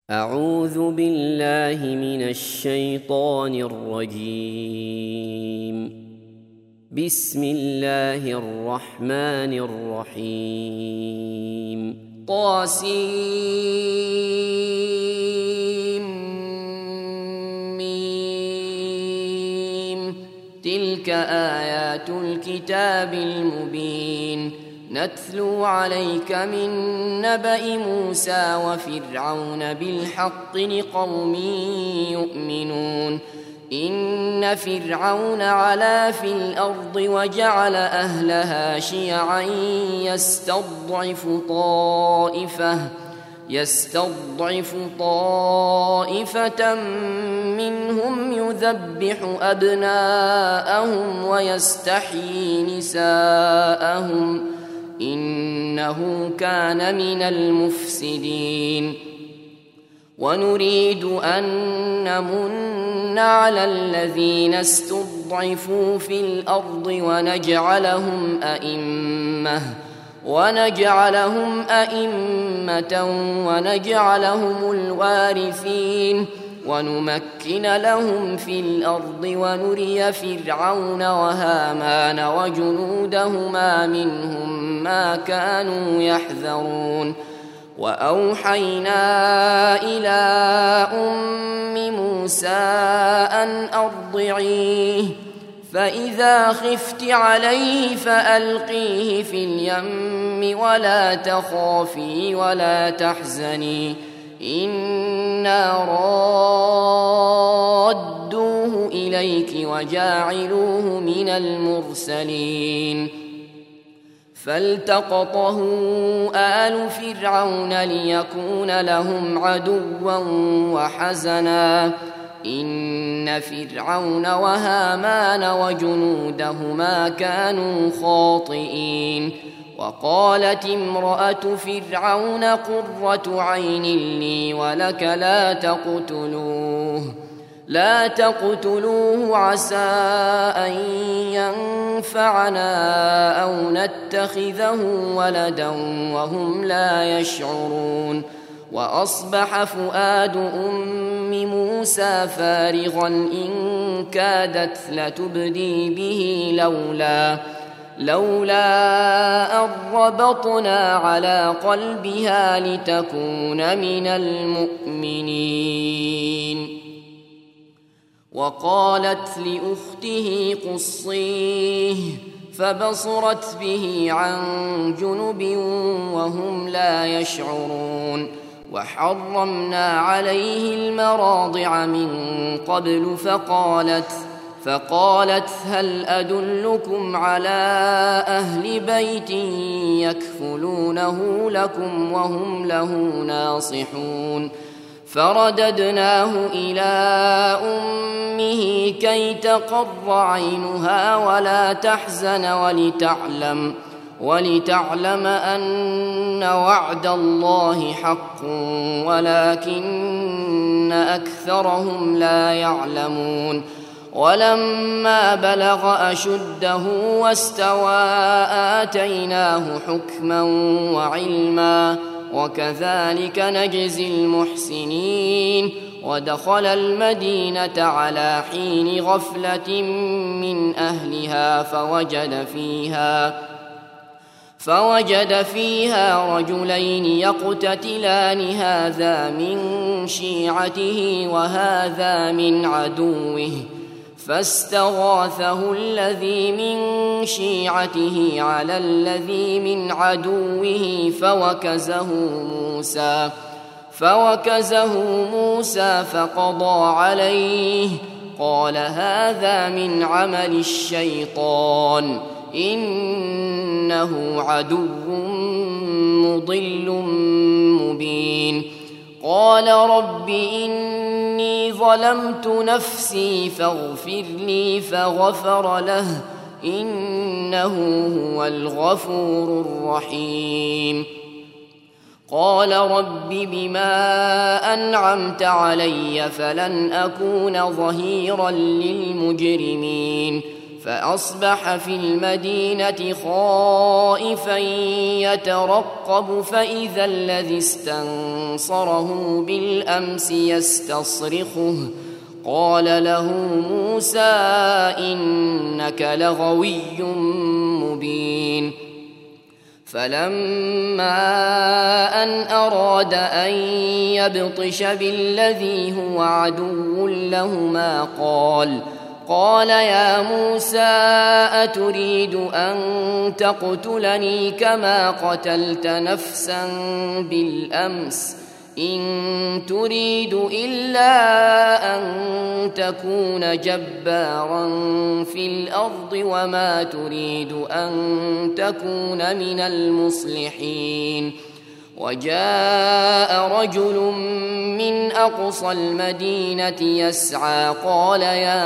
أعوذ بالله من الشيطان الرجيم. بسم الله الرحمن الرحيم. طاسيم. تلك آيات الكتاب المبين. نتلو عليك من نبأ موسى وفرعون بالحق لقوم يؤمنون. إن فرعون علا في الأرض وجعل أهلها شيعا يستضعف طائفة منهم يذبح أبناءهم ويستحيي نساءهم إنه كان من المفسدين. ونريد أن نمن على الذين استضعفوا في الأرض ونجعلهم أئمة ونجعلهم الوارثين ونمكن لهم في الأرض ونري فرعون وهامان وجنودهما منهم ما كانوا يحذرون. وأوحينا إلى أم موسى أن أرضعيه فإذا خفت عليه فألقيه في اليم ولا تخافي ولا تحزني إنا رادوه إليك وجاعلوه من المرسلين. فالتقطه آل فرعون ليكون لهم عدوا وحزنا إن فرعون وهامان وجنودهما كانوا خاطئين. وقالت امرأة فرعون قرة عين لي ولك لا تقتلوه عسى أن ينفعنا أو نتخذه ولدا وهم لا يشعرون. وأصبح فؤاد أم موسى فارغا إن كادت لتبدي به لولا أن ربطنا على قلبها لتكون من المؤمنين. وقالت لأخته قصيه فبصرت به عن جنب وهم لا يشعرون. وحرمنا عليه المراضع من قبل فقالت هل أدلكم على أهل بيت يكفلونه لكم وهم له ناصحون. فرددناه إلى أمه كي تقر عينها ولا تحزن ولتعلم أن وعد الله حق ولكن أكثرهم لا يعلمون. ولما بلغ أشده واستوى آتيناه حكما وعلما وكذلك نجزي المحسنين. ودخل المدينة على حين غفلة من أهلها فوجد فيها رجلين يقتتلان هذا من شيعته وهذا من عدوه فاستغاثه الذي من شيعته على الذي من عدوه فوكزه موسى فقضى عليه. قال هذا من عمل الشيطان إنه عدو مضل مبين. قال رب إني ظلمت نفسي فاغفر لي فغفر له إنه هو الغفور الرحيم. قال رب بما أنعمت علي فلن أكون ظهيرا للمجرمين. فأصبح في المدينة خائفا يترقب فإذا الذي استنصره بالأمس يستصرخه قال له موسى إنك لغوي مبين. فلما أن أراد أن يبطش بالذي هو عدو لهما قال يا موسى أتريد أن تقتلني كما قتلت نفسا بالأمس إن تريد إلا أن تكون جبارا في الأرض وما تريد أن تكون من المصلحين. وجاء رجل من أقصى المدينة يسعى قال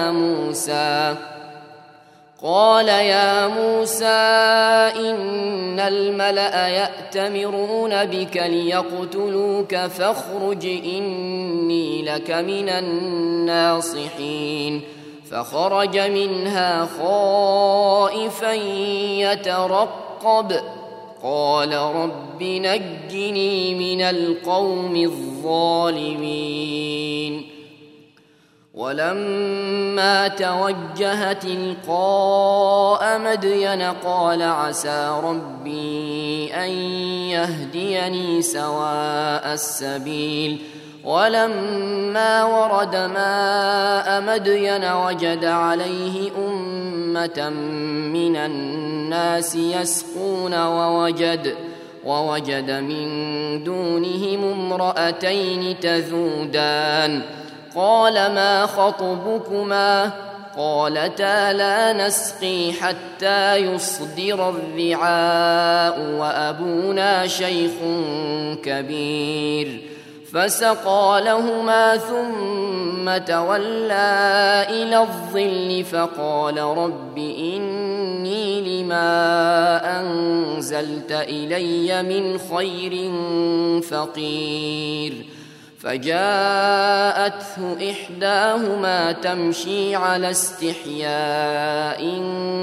يا موسى إن الملأ يأتمرون بك ليقتلوك فاخرج إني لك من الناصحين. فخرج منها خائفا يترقب قال رب نجني من القوم الظالمين. ولما توجه تلقاء مدين قال عسى ربي أن يهديني سواء السبيل. ولما ورد ماء مدين وجد عليه أمة من الناس يسقون ووجد من دونهم امرأتين تذودان قال ما خطبكما قالتا لا نسقي حتى يصدر الرعاء وأبونا شيخ كبير. فسقى لهما ثم تولى إلى الظل فقال رب إني لما أنزلت إلي من خير فقير. فجاءته إحداهما تمشي على استحياء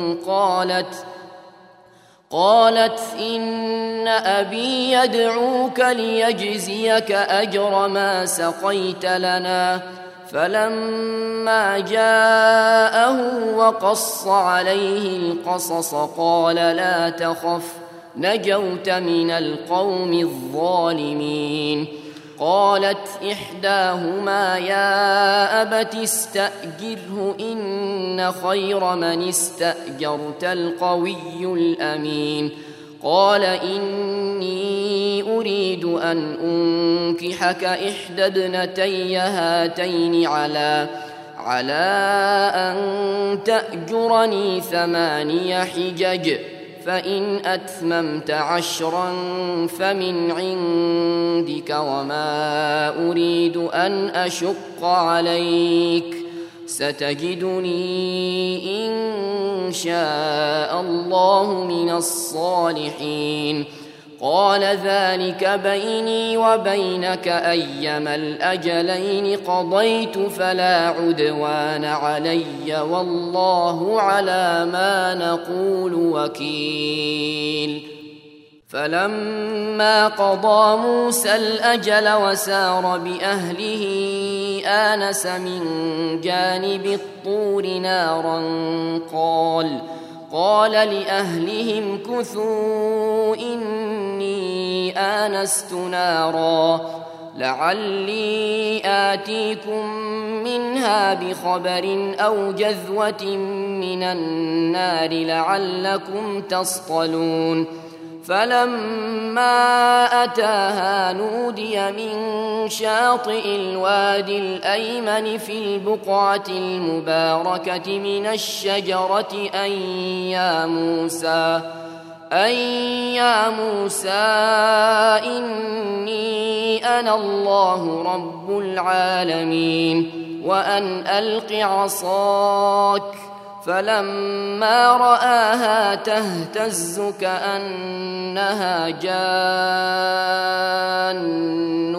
قالت إن أبي يدعوك ليجزيك أجر ما سقيت لنا. فلما جاءه وقص عليه القصص قال لا تخف نجوت من القوم الظالمين. قالت إحداهما يا أبت استأجره إن خير من استأجرت القوي الأمين. قال إني أريد أن أنكحك إحدى ابنتي هاتين على أن تأجرني 8 حجج فإن أتممت 10 فمن عندك وما أريد أن أشق عليك ستجدني إن شاء الله من الصالحين. قال ذلك بيني وبينك أيما الأجلين قضيت فلا عدوان علي والله على ما نقول وكيل. فلما قضى موسى الأجل وسار بأهله آنس من جانب الطور نارا قال لأهلهم كثوا إني آنست نارا لعلي آتيكم منها بخبر أو جذوة من النار لعلكم تصطلون. فلما أتاها نودي من شاطئ الوادي الأيمن في البقعة المباركة من الشجرة أن يا موسى إني أنا الله رب العالمين وأن ألق عصاك. فلما رآها تهتز كأنها جان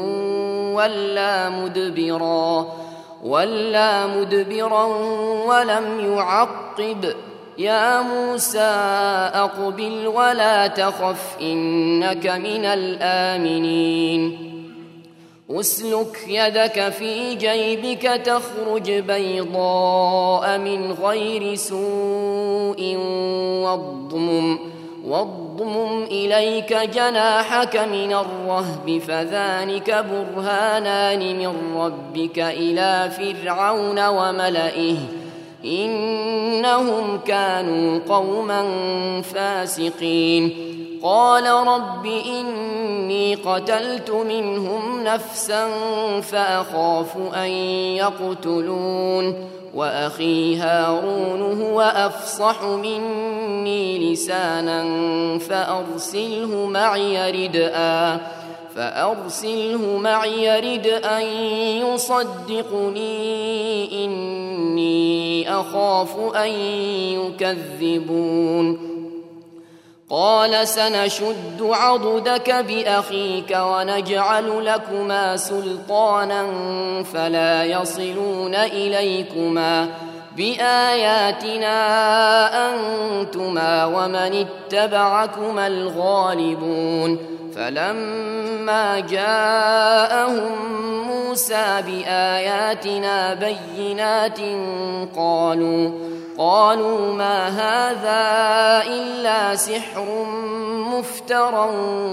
ولا مدبرا ولم يعقب يا موسى أقبل ولا تخف إنك من الآمنين أسلك يدك في جيبك تخرج بيضاء من غير سوء واضمم إليك جناحك من الرهب فذلك برهانان من ربك إلى فرعون وملئه إنهم كانوا قوما فاسقين قال رب إني قتلت منهم نفسا فأخاف أن يقتلون وأخي هارون هو أفصح مني لسانا فأرسله معي ردءا يصدقني إني أخاف أن يكذبون قال سنشد عضدك بأخيك ونجعل لكما سلطانا فلا يصلون إليكما بآياتنا أنتما ومن اتبعكما الغالبون فلما جاءهم موسى بآياتنا بينات قالوا ما هذا إلا سحر مفترى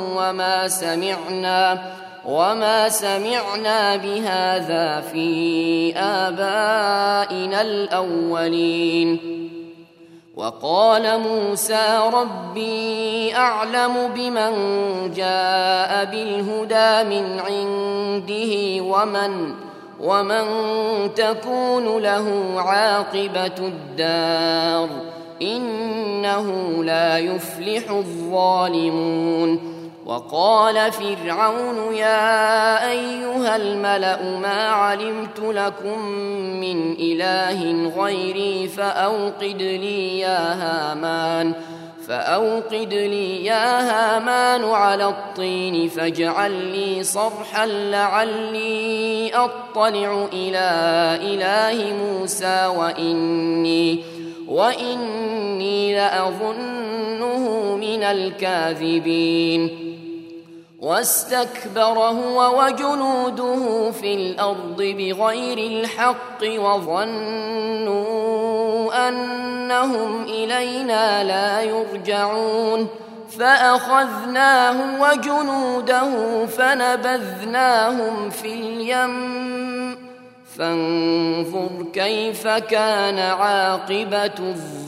وما سمعنا بهذا في آبائنا الأولين وقال موسى ربي أعلم بمن جاء بالهدى من عنده ومن تكون له عاقبة الدار إنه لا يفلح الظالمون وقال فرعون يا أيها الملأ ما علمت لكم من إله غيري فأوقد لي يا هامان على الطين فاجعل لي صرحا لعلي أطلع إلى إله موسى وإني لأظنه من الكاذبين واستكبر هو وجنوده في الأرض بغير الحق وظنوا أنهم إلينا لا يرجعون فأخذناه وجنوده فنبذناهم في اليم فانظر كيف كان عاقبة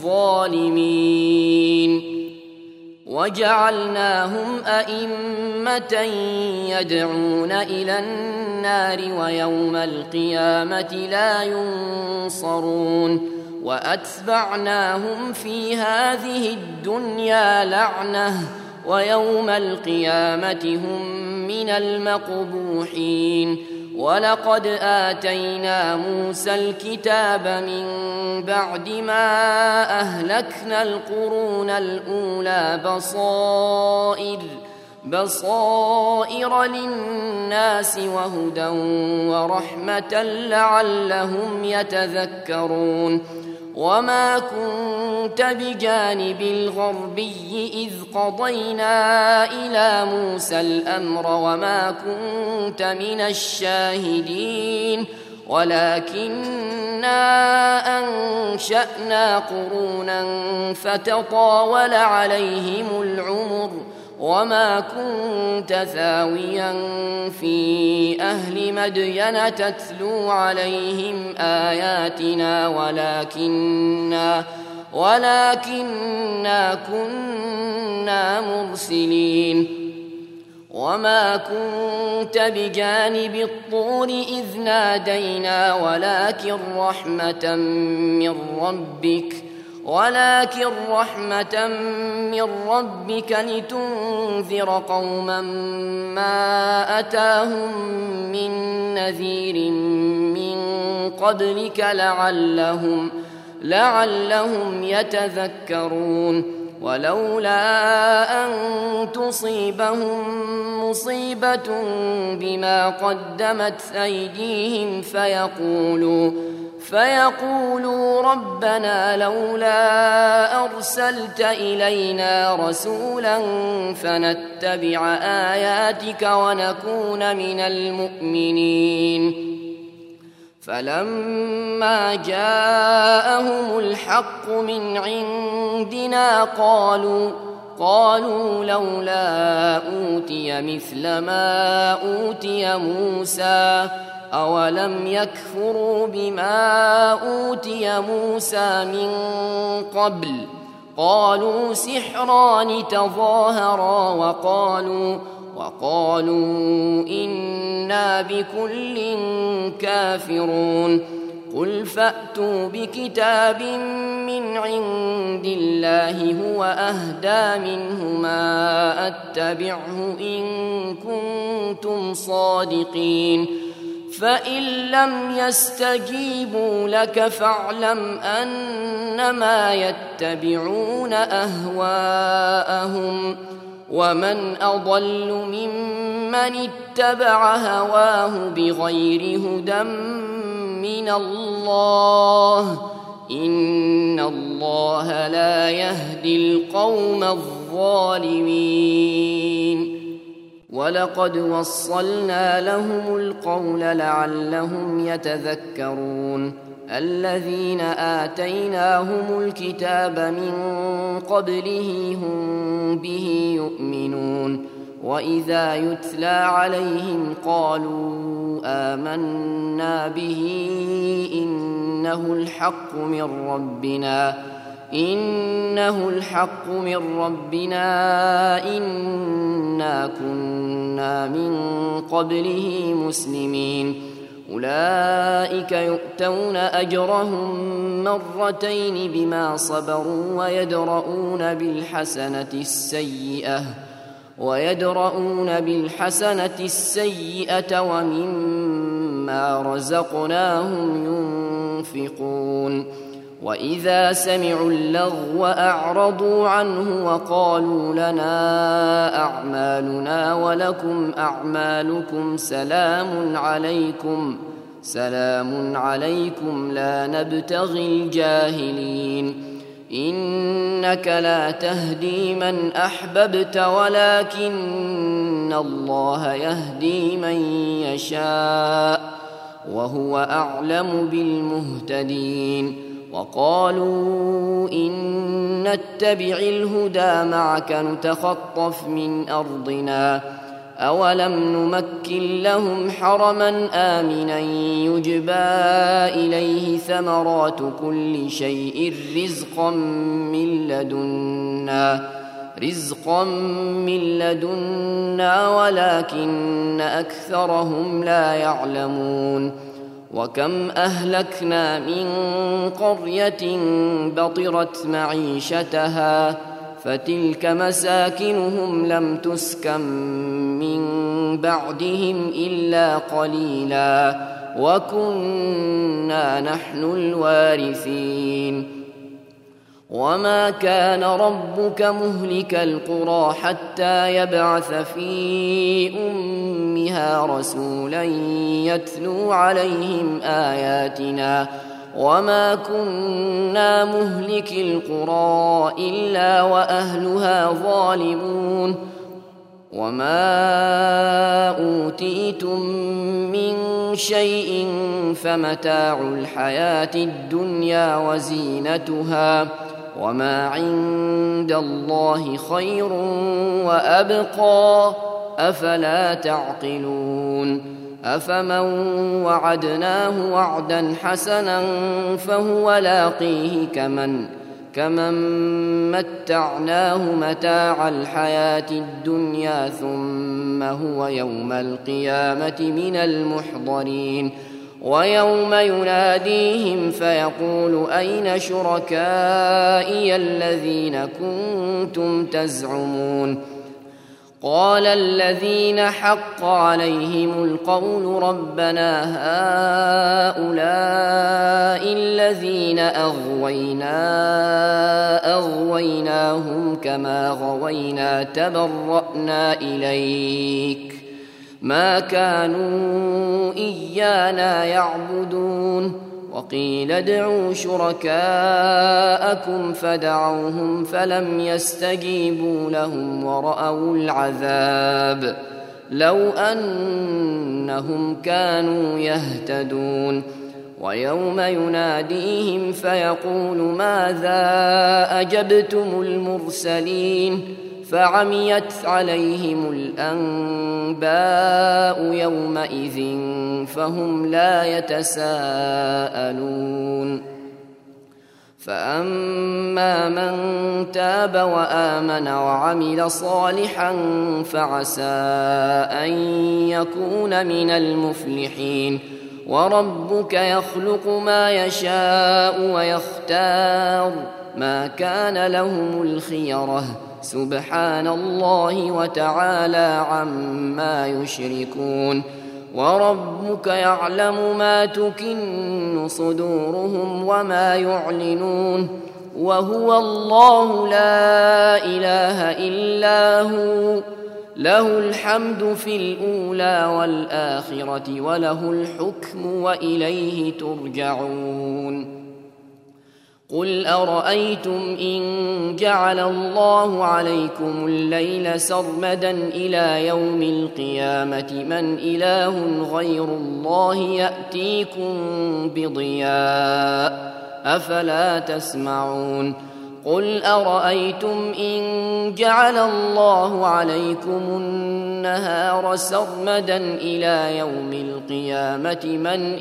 الظالمين وجعلناهم أئمة يدعون إلى النار ويوم القيامة لا ينصرون وأتبعناهم في هذه الدنيا لعنة ويوم القيامة هم من المقبوحين ولقد آتينا موسى الكتاب من بعد ما أهلكنا القرون الأولى بصائر للناس وهدى ورحمة لعلهم يتذكرون وما كنت بجانب الغربي إذ قضينا إلى موسى الأمر وما كنت من الشاهدين ولكننا أنشأنا قرونا فتطاول عليهم العمر وما كنت ثاويا في أهل مدين تتلو عليهم آياتنا ولكننا كنا مرسلين وما كنت بجانب الطور إذ نادينا ولكن رحمة من ربك لتنذر قوما ما أتاهم من نذير من قبلك لعلهم يتذكرون ولولا أن تصيبهم مصيبة بما قدمت أيديهم فيقولوا ربنا لولا أرسلت إلينا رسولا فنتبع آياتك ونكون من المؤمنين. فلما جاءهم الحق من عندنا قالوا لولا أوتي مثل ما أوتي موسى أولم يكفروا بما أوتي موسى من قبل قالوا سحران تظاهرا وقالوا إنا بكل كافرون. قل فأتوا بكتاب من عند الله هو أهدى منهما أتبعه إن كنتم صادقين. فإن لم يستجيبوا لك فاعلم أنما يتبعون أهواءهم ومن أضل ممن اتبع هواه بغير هدى من الله إن الله لا يهدي القوم الظالمين. ولقد وصلنا لهم القول لعلهم يتذكرون. الذين آتيناهم الكتاب من قبله هم به يؤمنون وإذا يتلى عليهم قالوا آمنا به إنه الحق من ربنا إنا كنا من قبله مسلمين. أولئك يؤتون أجرهم مرتين بما صبروا ويدرؤون بالحسنة السيئة ومما رزقناهم ينفقون. وإذا سمعوا اللغو أعرضوا عنه وقالوا لنا أعمالنا ولكم أعمالكم سلام عليكم لا نبتغي الجاهلين. إنك لا تهدي من أحببت ولكن الله يهدي من يشاء وهو أعلم بالمهتدين. وقالوا إن نتبع الهدى معك نتخطف من أرضنا أولم نمكن لهم حرما آمنا يجبى إليه ثمرات كل شيء رزقا من لدنا ولكن أكثرهم لا يعلمون. وكم أهلكنا من قرية بطرت معيشتها فتلك مساكنهم لم تسكن من بعدهم إلا قليلا وكنا نحن الوارثين. وما كان ربك مهلك القرى حتى يبعث في أمها رسولا يتلو عليهم آياتنا وما كنا مهلك القرى إلا وأهلها ظالمون. وما أوتيتم من شيء فمتاع الحياة الدنيا وزينتها وما عند الله خير وأبقى أفلا تعقلون. أفمن وعدناه وعدا حسنا فهو لاقيه كمن متعناه متاع الحياة الدنيا ثم هو يوم القيامة من المحضرين. ويوم يناديهم فيقول أين شركائي الذين كنتم تزعمون قال الذين حق عليهم القول ربنا هؤلاء الذين أغويناهم كما غوينا تبرأنا إليك ما كانوا إيانا يعبدون وقيل ادعوا شركاءكم فدعوهم فلم يستجيبوا لهم ورأوا العذاب لو أنهم كانوا يهتدون ويوم يناديهم فيقول ماذا أجبتم المرسلين فعميت عليهم الأنباء يومئذ فهم لا يتساءلون فأما من تاب وآمن وعمل صالحا فعسى أن يكون من المفلحين وربك يخلق ما يشاء ويختار ما كان لهم الخيرة سبحان الله وتعالى عما يشركون وربك يعلم ما تكن صدورهم وما يعلنون وهو الله لا إله إلا هو له الحمد في الأولى والآخرة وله الحكم وإليه ترجعون قل أرأيتم إن جعل الله عليكم الليل سرمدا إلى يوم القيامة من إله غير الله يأتيكم بضياء أفلا تسمعون قل أرأيتم إن جعل الله عليكم النهار سرمدا إلى يوم القيامة من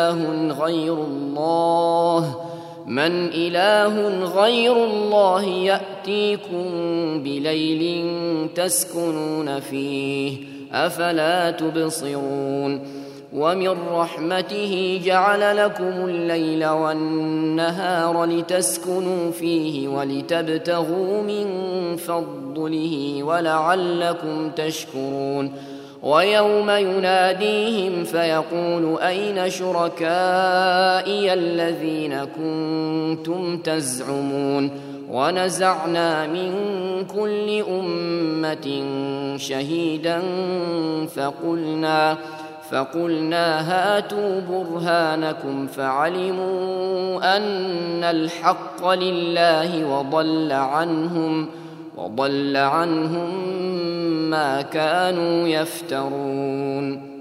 إله غير الله يأتيكم بليل تسكنون فيه أفلا تبصرون ومن رحمته جعل لكم الليل والنهار لتسكنوا فيه ولتبتغوا من فضله ولعلكم تشكرون ويوم يناديهم فيقول أين شركائي الذين كنتم تزعمون ونزعنا من كل أمة شهيدا فقلنا هاتوا برهانكم فعلموا أن الحق لله وضل عنهم ما كانوا يفترون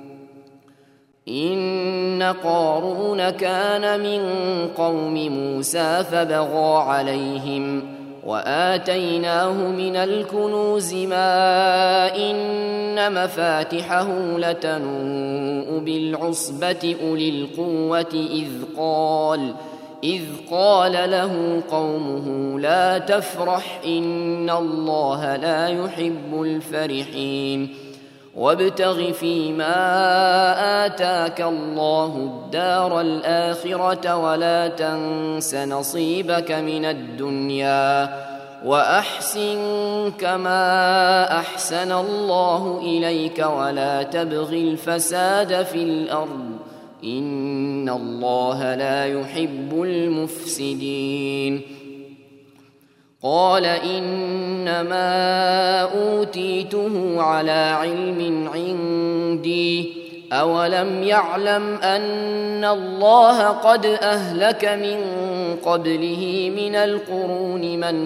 إن قارون كان من قوم موسى فبغى عليهم وآتيناه من الكنوز ما إن مفاتحه لتنوء بالعصبة أولي القوة إذ قال له قومه لا تفرح إن الله لا يحب الفرحين وابتغ فيما آتاك الله الدار الآخرة ولا تنس نصيبك من الدنيا وأحسن كما أحسن الله إليك ولا تبغ الفساد في الأرض إن الله لا يحب المفسدين قال إنما أوتيته على علم عندي أولم يعلم أن الله قد أهلك من قبله من القرون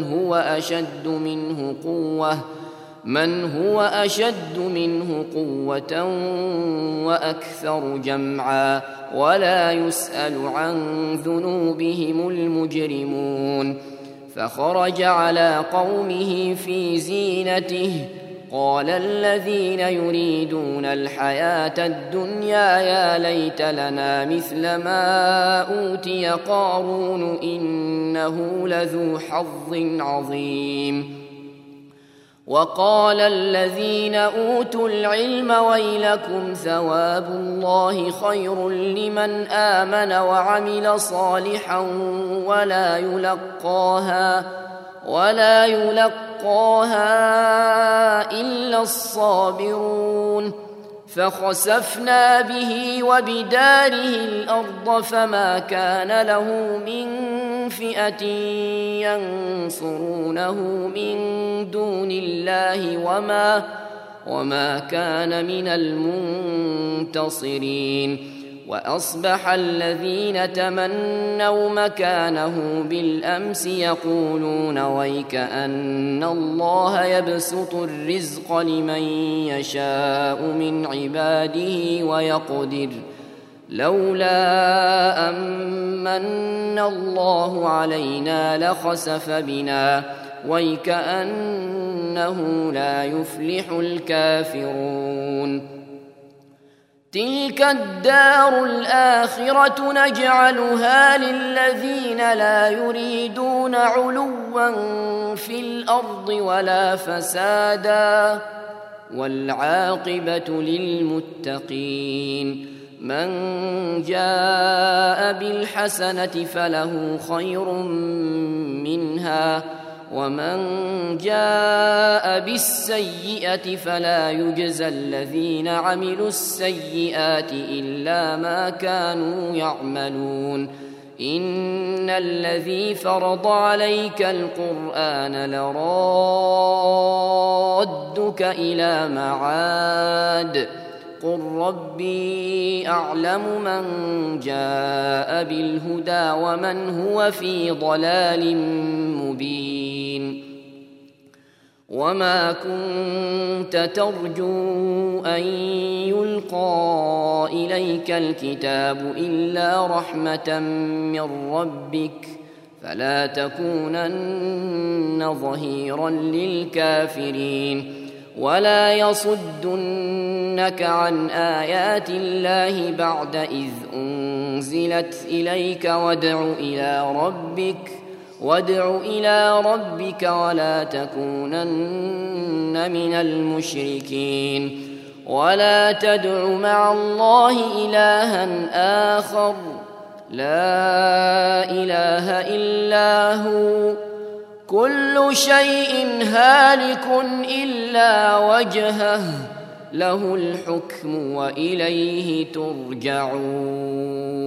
من هو أشد منه قوة وأكثر جمعا ولا يسأل عن ذنوبهم المجرمون فخرج على قومه في زينته قال الذين يريدون الحياة الدنيا يا ليت لنا مثل ما أوتي قارون إنه لذو حظ عظيم وقال الذين أوتوا العلم ويلكم ثواب الله خير لمن آمن وعمل صالحا ولا يلقاها يلقاها إلا الصابرون فخسفنا به وبداره الأرض فما كان له من فئة ينصرونه من دون الله وما كان من المنتصرين وأصبح الذين تمنوا مكانه بالأمس يقولون ويكأن الله يبسط الرزق لمن يشاء من عباده ويقدر لولا أمن الله علينا لخسف بنا ويكأنه لا يفلح الكافرون تلك الدار الآخرة نجعلها للذين لا يريدون علوا في الأرض ولا فسادا والعاقبة للمتقين من جاء بالحسنة فله خير منها ومن جاء بالسيئة فلا يجزى الذين عملوا السيئات إلا ما كانوا يعملون إن الذي فرض عليك القرآن لرادك إلى معاد قل ربي أعلم من جاء بالهدى ومن هو في ضلال مبين وما كنت ترجو أن يلقى إليك الكتاب إلا رحمة من ربك فلا تكونن ظهيرا للكافرين ولا يصدنك عن آيات الله بعد إذ أنزلت إليك وادع إلى ربك ولا تكونن من المشركين ولا تدع مع الله إلها آخر لا إله إلا هو كل شيء هالك إلا وجهه له الحكم وإليه ترجعون